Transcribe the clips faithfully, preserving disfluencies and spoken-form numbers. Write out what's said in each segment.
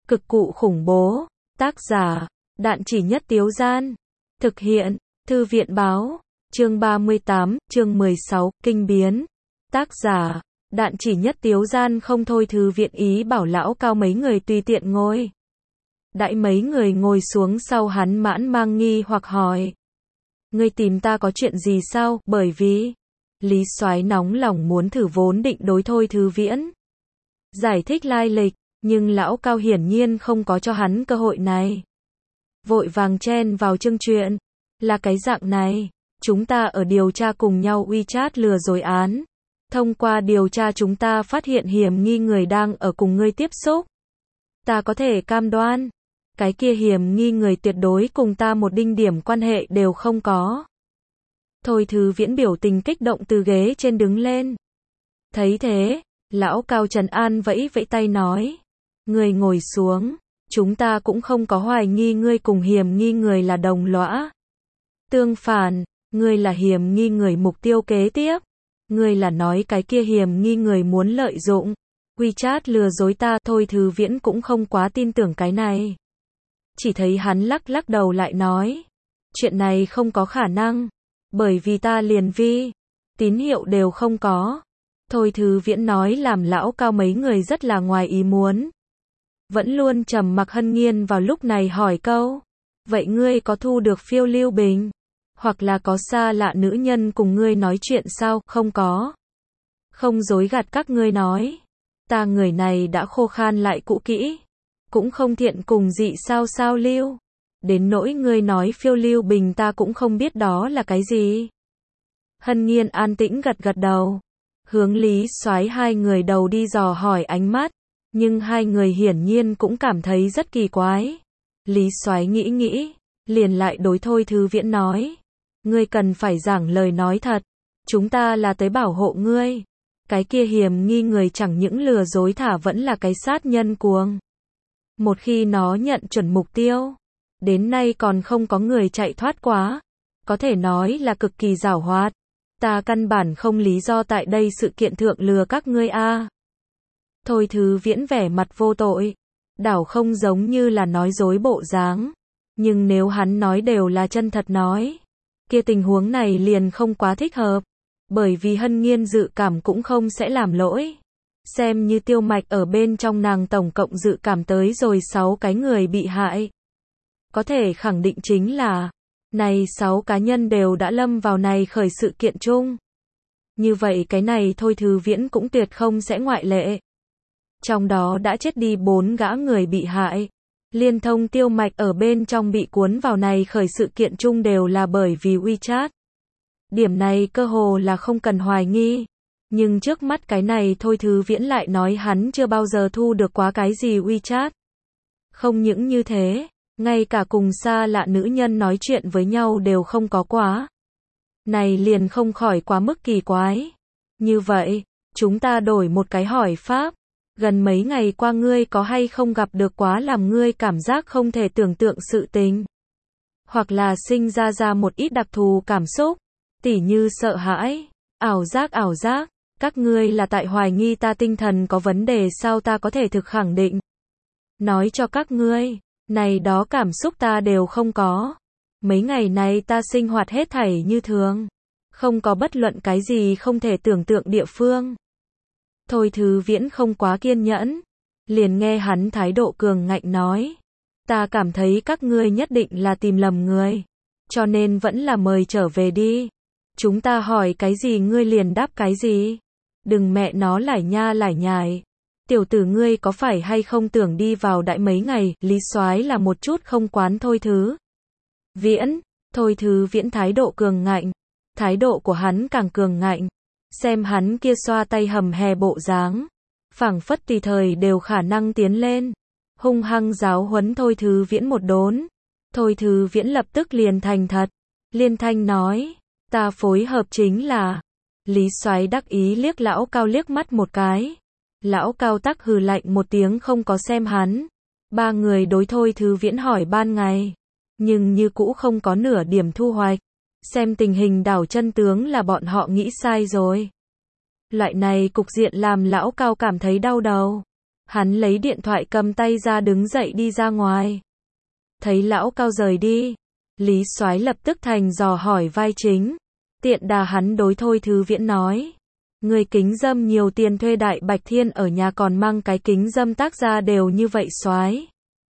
Cực cụ khủng bố. Tác giả, Đạn Chỉ Nhất Tiếu Gian. Thực hiện, Thư viện Báo. Chương ba mươi tám, chương mười sáu, Kinh Biến. Tác giả, Đạn Chỉ Nhất Tiếu Gian. Không thôi thư viện ý bảo lão cao mấy người tùy tiện ngồi. Đãi mấy người ngồi xuống sau hắn mãn mang nghi hoặc hỏi. Ngươi tìm ta có chuyện gì sao? Bởi vì, Lý Soái nóng lòng muốn thử vốn định đối thôi thư viễn. Giải thích lai lịch, nhưng lão cao hiển nhiên không có cho hắn cơ hội này. Vội vàng chen vào chương chuyện. Là cái dạng này, chúng ta ở điều tra cùng nhau WeChat lừa dối án. Thông qua điều tra chúng ta phát hiện hiểm nghi người đang ở cùng ngươi tiếp xúc. Ta có thể cam đoan, cái kia hiểm nghi người tuyệt đối cùng ta một đinh điểm quan hệ đều không có. Thôi thư viễn biểu tình kích động từ ghế trên đứng lên. Thấy thế, lão cao Trần An vẫy vẫy tay nói. Ngươi ngồi xuống, chúng ta cũng không có hoài nghi ngươi cùng hiểm nghi người là đồng lõa. Tương phản, ngươi là hiểm nghi người mục tiêu kế tiếp. Ngươi là nói cái kia hiểm nghi người muốn lợi dụng WeChat lừa dối ta. Thôi thư viễn cũng không quá tin tưởng cái này. Chỉ thấy hắn lắc lắc đầu lại nói. Chuyện này không có khả năng. Bởi vì ta liền vi tín hiệu đều không có. Thôi thư viễn nói làm lão cao mấy người rất là ngoài ý muốn. Vẫn luôn trầm mặc Hân Nghiên vào lúc này hỏi câu. Vậy ngươi có thu được phiêu lưu bình? Hoặc là có xa lạ nữ nhân cùng ngươi nói chuyện sao? Không có. Không dối gạt các ngươi nói. Ta người này đã khô khan lại cũ kỹ. Cũng không thiện cùng dị sao sao lưu. Đến nỗi ngươi nói phiêu lưu bình ta cũng không biết đó là cái gì. Hân Nghiên an tĩnh gật gật đầu. Hướng Lý Soái hai người đầu đi dò hỏi ánh mắt. Nhưng hai người hiển nhiên cũng cảm thấy rất kỳ quái. Lý Soái nghĩ nghĩ, liền lại đối thôi thư viễn nói. Ngươi cần phải giảng lời nói thật. Chúng ta là tới bảo hộ ngươi. Cái kia hiểm nghi người chẳng những lừa dối thả vẫn là cái sát nhân cuồng. Một khi nó nhận chuẩn mục tiêu, đến nay còn không có người chạy thoát quá. Có thể nói là cực kỳ giảo hoạt. Ta căn bản không lý do tại đây sự kiện thượng lừa các ngươi a. À. Thôi thư viễn vẻ mặt vô tội. Đảo không giống như là nói dối bộ dáng. Nhưng nếu hắn nói đều là chân thật nói, kia tình huống này liền không quá thích hợp. Bởi vì Hân Nghiên dự cảm cũng không sẽ làm lỗi. Xem như tiêu mạch ở bên trong nàng tổng cộng dự cảm tới rồi sáu cái người bị hại. Có thể khẳng định chính là, này sáu cá nhân đều đã lâm vào này khởi sự kiện chung. Như vậy cái này thôi thư viễn cũng tuyệt không sẽ ngoại lệ. Trong đó đã chết đi bốn gã người bị hại. Liên thông tiêu mạch ở bên trong bị cuốn vào này khởi sự kiện chung đều là bởi vì WeChat. Điểm này cơ hồ là không cần hoài nghi. Nhưng trước mắt cái này thôi thư viễn lại nói hắn chưa bao giờ thu được quá cái gì WeChat. Không những như thế, ngay cả cùng xa lạ nữ nhân nói chuyện với nhau đều không có quá. Này liền không khỏi quá mức kỳ quái. Như vậy, chúng ta đổi một cái hỏi pháp. Gần mấy ngày qua ngươi có hay không gặp được quá làm ngươi cảm giác không thể tưởng tượng sự tình? Hoặc là sinh ra ra một ít đặc thù cảm xúc, tỉ như sợ hãi, ảo giác ảo giác, các ngươi là tại hoài nghi ta tinh thần có vấn đề sao? Ta có thể thực khẳng định. Nói cho các ngươi, này đó cảm xúc ta đều không có. Mấy ngày này ta sinh hoạt hết thảy như thường. Không có bất luận cái gì không thể tưởng tượng địa phương. Thôi thư viễn không quá kiên nhẫn. Liền nghe hắn thái độ cường ngạnh nói. Ta cảm thấy các ngươi nhất định là tìm lầm người. Cho nên vẫn là mời trở về đi. Chúng ta hỏi cái gì ngươi liền đáp cái gì. Đừng mẹ nó lải nha lải nhải. Tiểu tử ngươi có phải hay không tưởng đi vào đại mấy ngày. Lý Soái là một chút không quán thôi thư viễn. Thôi thư viễn thái độ cường ngạnh. Thái độ của hắn càng cường ngạnh. Xem hắn kia xoa tay hầm hè bộ dáng, phảng phất tùy thời đều khả năng tiến lên, hung hăng giáo huấn thôi thư viễn một đốn. Thôi thư viễn lập tức liền thành thật, liên thanh nói, ta phối hợp chính là. Lý Soái đắc ý liếc lão cao liếc mắt một cái. Lão cao tắc hừ lạnh một tiếng không có xem hắn. Ba người đối thôi thư viễn hỏi ban ngày, nhưng như cũ không có nửa điểm thu hoạch. Xem tình hình đảo chân tướng là bọn họ nghĩ sai rồi. Loại này cục diện làm lão cao cảm thấy đau đầu. Hắn lấy điện thoại cầm tay ra đứng dậy đi ra ngoài. Thấy lão Cao rời đi, Lý Soái lập tức thành dò hỏi vai chính. Tiện đà hắn đối Thôi Thư Viễn nói. Người kính dâm nhiều tiền thuê Đại Bạch Thiên ở nhà còn mang cái kính dâm tác gia đều như vậy soái.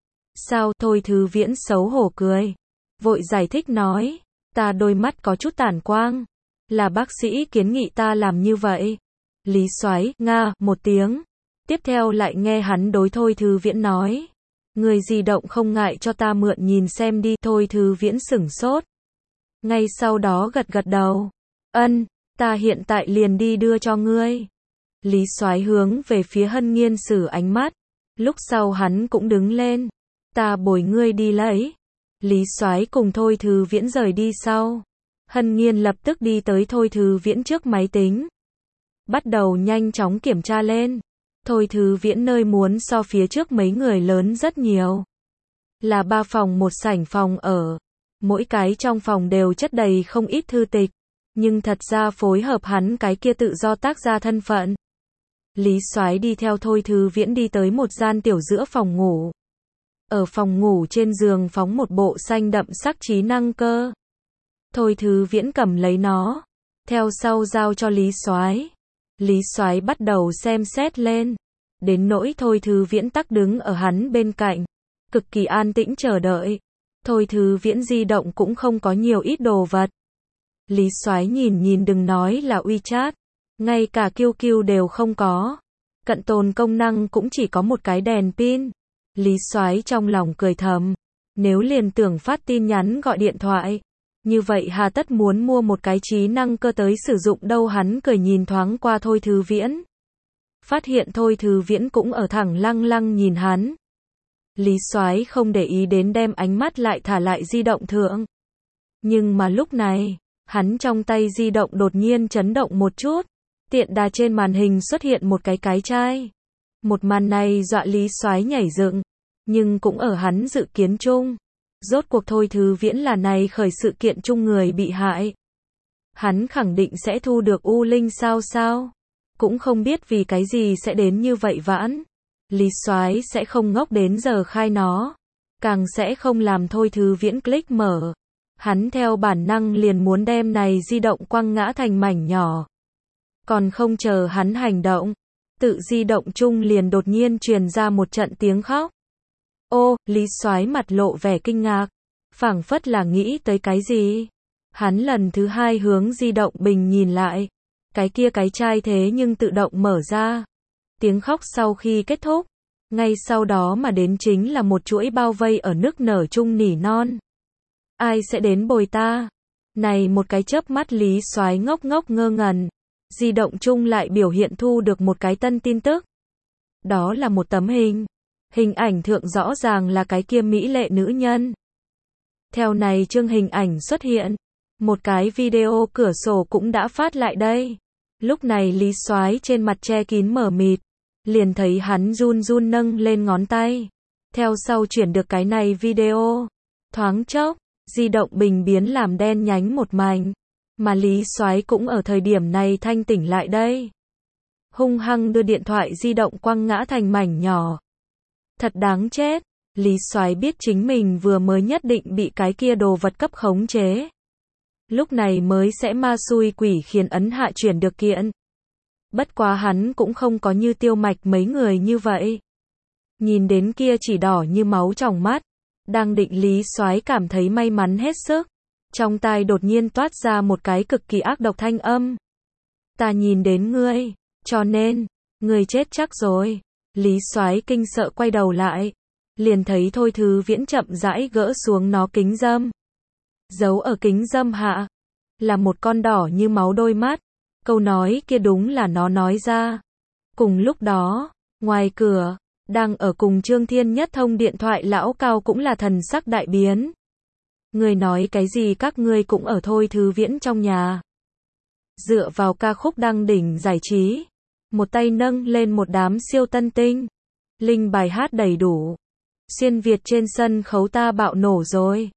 Sao? Thôi Thư Viễn xấu hổ cười. Vội giải thích nói. Ta đôi mắt có chút tản quang. Là bác sĩ kiến nghị ta làm như vậy. Lý Soái nga một tiếng. Tiếp theo lại nghe hắn đối Thôi Thư Viễn nói. Người di động không ngại cho ta mượn nhìn xem đi. Thôi Thư Viễn sửng sốt. Ngay sau đó gật gật đầu. Ân, ta hiện tại liền đi đưa cho ngươi. Lý Soái hướng về phía Hân Nghiên sử ánh mắt. Lúc sau hắn cũng đứng lên. Ta bồi ngươi đi lấy. Lý Soái cùng Thôi Thư Viễn rời đi sau. Hân Nghiên lập tức đi tới Thôi Thư Viễn trước máy tính. Bắt đầu nhanh chóng kiểm tra lên. Thôi Thư Viễn nơi muốn so phía trước mấy người lớn rất nhiều. Là ba phòng một sảnh phòng ở. Mỗi cái trong phòng đều chất đầy không ít thư tịch. Nhưng thật ra phối hợp hắn cái kia tự do tác ra thân phận. Lý Soái đi theo Thôi Thư Viễn đi tới một gian tiểu giữa phòng ngủ. Ở phòng ngủ trên giường phóng một bộ xanh đậm sắc trí năng cơ. Thôi Thư Viễn cầm lấy nó. Theo sau giao cho Lý Soái. Lý Soái bắt đầu xem xét lên. Đến nỗi Thôi Thư Viễn tắc đứng ở hắn bên cạnh. Cực kỳ an tĩnh chờ đợi. Thôi Thư Viễn di động cũng không có nhiều ít đồ vật. Lý Soái nhìn nhìn đừng nói là WeChat. Ngay cả Q Q đều không có. Cận tồn công năng cũng chỉ có một cái đèn pin. Lý Soái trong lòng cười thầm. Nếu liền tưởng phát tin nhắn gọi điện thoại. Như vậy hà tất muốn mua một cái trí năng cơ tới sử dụng đâu. Hắn cười nhìn thoáng qua Thôi Thư Viễn. Phát hiện Thôi Thư Viễn cũng ở thẳng lăng lăng nhìn hắn. Lý Soái không để ý đến đem ánh mắt lại thả lại di động thượng. Nhưng mà lúc này, hắn trong tay di động đột nhiên chấn động một chút. Tiện đà trên màn hình xuất hiện một cái cái chai. Một màn này dọa Lý Soái nhảy dựng. Nhưng cũng ở hắn dự kiến chung. Rốt cuộc Thôi Thư Viễn là này khởi sự kiện chung người bị hại. Hắn khẳng định sẽ thu được U Linh sao sao. Cũng không biết vì cái gì sẽ đến như vậy vãn. Lý Soái sẽ không ngốc đến giờ khai nó. Càng sẽ không làm Thôi Thư Viễn click mở. Hắn theo bản năng liền muốn đem này di động quăng ngã thành mảnh nhỏ. Còn không chờ hắn hành động. Tự di động chung liền đột nhiên truyền ra một trận tiếng khóc. Ô, Lý Soái mặt lộ vẻ kinh ngạc. Phảng phất là nghĩ tới cái gì. Hắn lần thứ hai hướng di động bình nhìn lại. Cái kia cái chai thế nhưng tự động mở ra. Tiếng khóc sau khi kết thúc. Ngay sau đó mà đến chính là một chuỗi bao vây ở nức nở chung nỉ non. Ai sẽ đến bồi ta? Này một cái chớp mắt Lý Soái ngốc ngốc ngơ ngẩn. Di động chung lại biểu hiện thu được một cái tân tin tức. Đó là một tấm hình. Hình ảnh thượng rõ ràng là cái kia mỹ lệ nữ nhân. Theo này chương hình ảnh xuất hiện. Một cái video cửa sổ cũng đã phát lại đây. Lúc này Lý Soái trên mặt che kín mờ mịt. Liền thấy hắn run run nâng lên ngón tay. Theo sau chuyển được cái này video. Thoáng chốc, di động bình biến làm đen nhánh một mảnh. Mà Lý Soái cũng ở thời điểm này thanh tỉnh lại đây. Hung hăng đưa điện thoại di động quăng ngã thành mảnh nhỏ. Thật đáng chết. Lý Soái biết chính mình vừa mới nhất định bị cái kia đồ vật cấp khống chế. Lúc này mới sẽ ma xui quỷ khiến ấn hạ chuyển được kiện. Bất quá hắn cũng không có như Tiêu Mạch mấy người như vậy. Nhìn đến kia chỉ đỏ như máu trong mắt. Đang định Lý Soái cảm thấy may mắn hết sức. Trong tai đột nhiên toát ra một cái cực kỳ ác độc thanh âm. Ta nhìn đến ngươi, cho nên, ngươi chết chắc rồi. Lý Soái kinh sợ quay đầu lại. Liền thấy Thôi Thư Viễn chậm rãi gỡ xuống nó kính dâm. Giấu ở kính dâm hạ. Là một con đỏ như máu đôi mắt. Câu nói kia đúng là nó nói ra. Cùng lúc đó, ngoài cửa, đang ở cùng Trương Thiên Nhất thông điện thoại lão Cao cũng là thần sắc đại biến. Người nói cái gì các ngươi cũng ở Thôi Thư Viễn trong nhà. Dựa vào ca khúc đăng đỉnh giải trí. Một tay nâng lên một đám siêu tân tinh. Linh bài hát đầy đủ. Xuyên Việt trên sân khấu ta bạo nổ rồi.